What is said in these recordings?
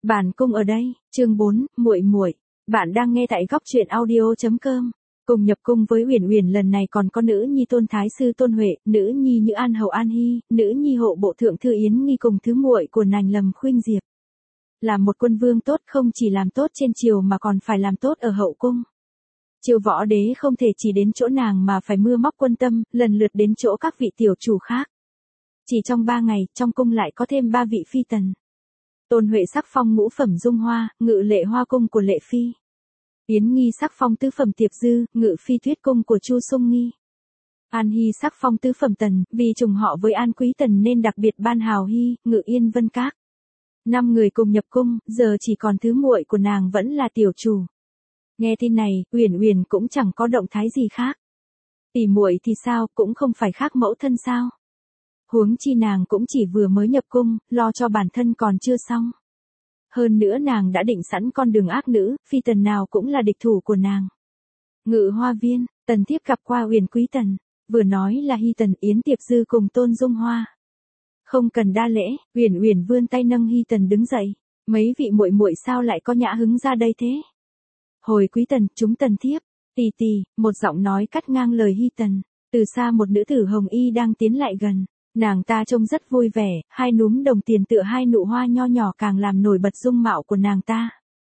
Bản cung ở đây, chương 4, muội muội. Bạn đang nghe tại góc truyện audio.com. Cùng nhập cung với Uyển Uyển lần này còn có nữ nhi Tôn Thái sư Tôn Huệ, nữ nhi Nhữ An hầu An Hy, nữ nhi hộ bộ thượng thư Yến Nghi cùng thứ muội của nàng Lầm Khuynh Diệp. Làm một quân vương tốt không chỉ làm tốt trên triều mà còn phải làm tốt ở hậu cung. Triều Võ Đế không thể chỉ đến chỗ nàng mà phải mưa móc quân tâm, lần lượt đến chỗ các vị tiểu chủ khác. Chỉ trong 3 ngày, trong cung lại có thêm 3 vị phi tần. Tôn Huệ sắc phong ngũ phẩm Dung Hoa, ngự lệ hoa cung của Lệ Phi. Yến Nghi sắc phong tứ phẩm Tiệp Dư, ngự phi Tuyết cung của Chu Sung Nghi. An Hy sắc phong tứ phẩm Tần, vì trùng họ với An Quý Tần nên đặc biệt ban hào Hy, ngự Yên Vân Các. 5 người cùng nhập cung, giờ chỉ còn thứ muội của nàng vẫn là tiểu chủ. Nghe tin này, Uyển Uyển cũng chẳng có động thái gì khác. Tỷ muội thì sao, cũng không phải khác mẫu thân sao? Huống chi nàng cũng chỉ vừa mới nhập cung, lo cho bản thân còn chưa xong. Hơn nữa nàng đã định sẵn con đường ác nữ, phi tần nào cũng là địch thủ của nàng. Ngự Hoa Viên, Tần Thiếp gặp qua Uyển Quý Tần, vừa nói là Hy Tần Yến Tiệp Dư cùng Tôn Dung Hoa. Không cần đa lễ, Uyển Uyển vươn tay nâng Hy Tần đứng dậy, mấy vị muội muội sao lại có nhã hứng ra đây thế? Hồi Quý Tần, chúng Tần Thiếp, tỷ, một giọng nói cắt ngang lời Hy Tần, từ xa một nữ tử hồng y đang tiến lại gần. Nàng ta trông rất vui vẻ, hai núm đồng tiền tựa hai nụ hoa nho nhỏ càng làm nổi bật dung mạo của nàng ta.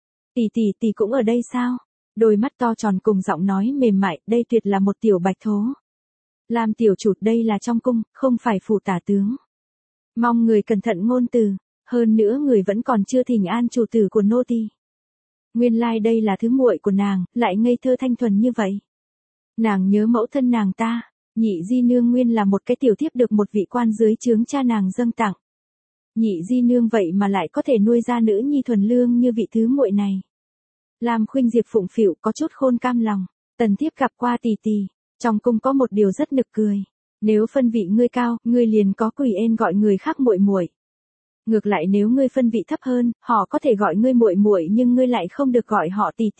Tỷ cũng ở đây sao? Đôi mắt to tròn cùng giọng nói mềm mại, đây tuyệt là một tiểu bạch thố. Làm tiểu chủ, đây là trong cung, không phải phủ tả tướng. Mong người cẩn thận ngôn từ, hơn nữa người vẫn còn chưa thỉnh an chủ tử của nô tỳ. Nguyên lai đây là thứ muội của nàng, lại ngây thơ thanh thuần như vậy. Nàng nhớ mẫu thân nàng ta. Nhị di nương nguyên là một cái tiểu thiếp được một vị quan dưới trướng cha nàng dâng tặng. Nhị di nương vậy mà lại có thể nuôi ra nữ nhi thuần lương như vị thứ muội này. Lam Khuynh Diệp phụng phịu có chút khôn cam lòng. Tần Thiếp gặp qua tỷ, trong cung có một điều rất nực cười. Nếu phân vị ngươi cao, ngươi liền có quỳ ên gọi người khác muội muội. Ngược lại nếu ngươi phân vị thấp hơn, họ có thể gọi ngươi muội muội nhưng ngươi lại không được gọi họ tỷ.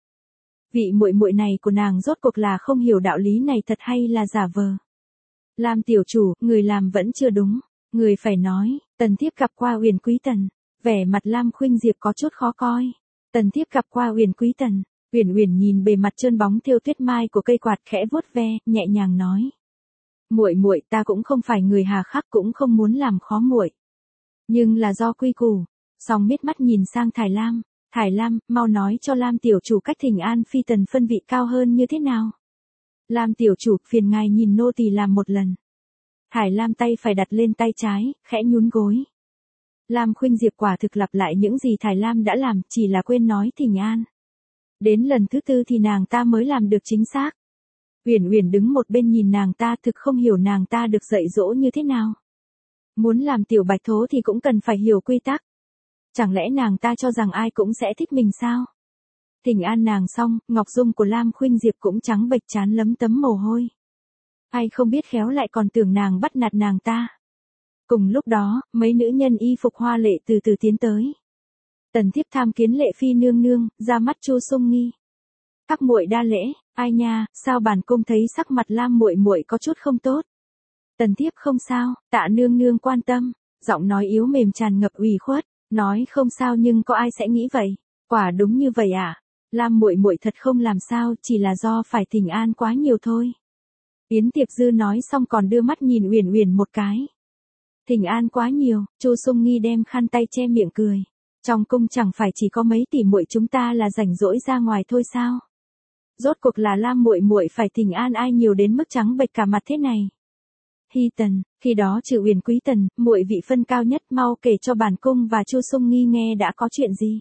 Vị muội muội này của nàng rốt cuộc là không hiểu đạo lý này thật hay là giả vờ. Lam tiểu chủ, người làm vẫn chưa đúng, người phải nói. Tần Thiếp gặp qua Uyển Quý Tần, vẻ mặt Lam Khuynh Diệp có chút khó coi. Tần Thiếp gặp qua Uyển Quý Tần. Uyển nhìn bề mặt trơn bóng thêu tuyết mai của cây quạt khẽ vuốt ve, nhẹ nhàng nói: Muội ta cũng không phải người hà khắc, cũng không muốn làm khó muội, nhưng là do quy củ. Song miết mắt nhìn sang Thải Lam, mau nói cho Lam tiểu chủ cách thỉnh an phi tần phân vị cao hơn như thế nào. Lam tiểu chủ, phiền ngài nhìn nô tỳ làm một lần. Thải Lam tay phải đặt lên tay trái, khẽ nhún gối. Lam Khuynh Diệp quả thực lặp lại những gì Thải Lam đã làm, chỉ là quên nói thỉnh an. Đến lần thứ 4 thì nàng ta mới làm được chính xác. Uyển đứng một bên nhìn nàng ta, thực không hiểu nàng ta được dạy dỗ như thế nào. Muốn làm tiểu bạch thố thì cũng cần phải hiểu quy tắc. Chẳng lẽ nàng ta cho rằng ai cũng sẽ thích mình sao? Thỉnh an nàng xong, ngọc dung của Lam Khuynh Diệp cũng trắng bệch trán lấm tấm mồ hôi. Ai không biết khéo lại còn tưởng nàng bắt nạt nàng ta. Cùng lúc đó, mấy nữ nhân y phục hoa lệ từ từ tiến tới. Tần Thiếp tham kiến Lệ Phi nương nương, ra mắt Chu Sung Nghi. Các muội đa lễ, ai nha, sao bản cung thấy sắc mặt Lam muội có chút không tốt. Tần Thiếp không sao, tạ nương nương quan tâm, giọng nói yếu mềm tràn ngập ủy khuất. Nói không sao nhưng có ai sẽ nghĩ vậy? Quả đúng như vậy à? Lam muội thật không làm sao, chỉ là do phải thỉnh an quá nhiều thôi. Yến Tiệp Dư nói xong còn đưa mắt nhìn Uyển một cái. Thỉnh an quá nhiều, Chu Sung Nghi đem khăn tay che miệng cười. Trong cung chẳng phải chỉ có mấy tỷ muội chúng ta là rảnh rỗi ra ngoài thôi sao? Rốt cuộc là Lam muội phải thỉnh an ai nhiều đến mức trắng bệch cả mặt thế này? Hy Tần, khi đó trừ Uyển Quý Tần, muội vị phân cao nhất, mau kể cho bản cung và Chu Sung Nghi nghe đã có chuyện gì.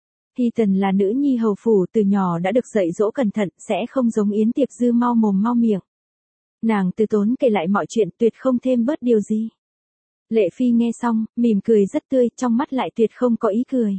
Hy Tần là nữ nhi hầu phủ, từ nhỏ đã được dạy dỗ cẩn thận, sẽ không giống Yến Tiệp Dư mau mồm mau miệng. Nàng từ tốn kể lại mọi chuyện, tuyệt không thêm bớt điều gì. Lệ Phi nghe xong, mỉm cười rất tươi, trong mắt lại tuyệt không có ý cười.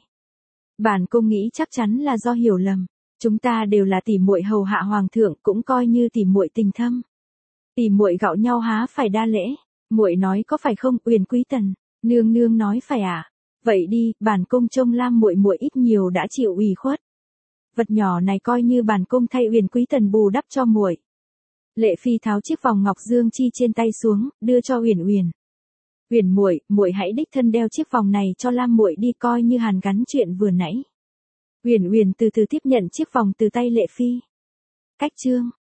Bản cung nghĩ chắc chắn là do hiểu lầm. Chúng ta đều là tỷ muội hầu hạ hoàng thượng, cũng coi như tỷ muội tình thâm. Tỷ muội gạo nhau há phải đa lễ. Muội nói có phải không, Uyển Quý Tần? Nương nương nói phải à? Vậy đi, bản cung trông Lam muội ít nhiều đã chịu ủy khuất. Vật nhỏ này coi như bản cung thay Uyển Quý Tần bù đắp cho muội. Lệ Phi tháo chiếc vòng ngọc dương chi trên tay xuống, đưa cho Uyển. Uyển muội, muội hãy đích thân đeo chiếc vòng này cho Lam muội đi coi như hàn gắn chuyện vừa nãy. Uyển Uyển từ từ tiếp nhận chiếc vòng từ tay Lệ Phi. Cách chương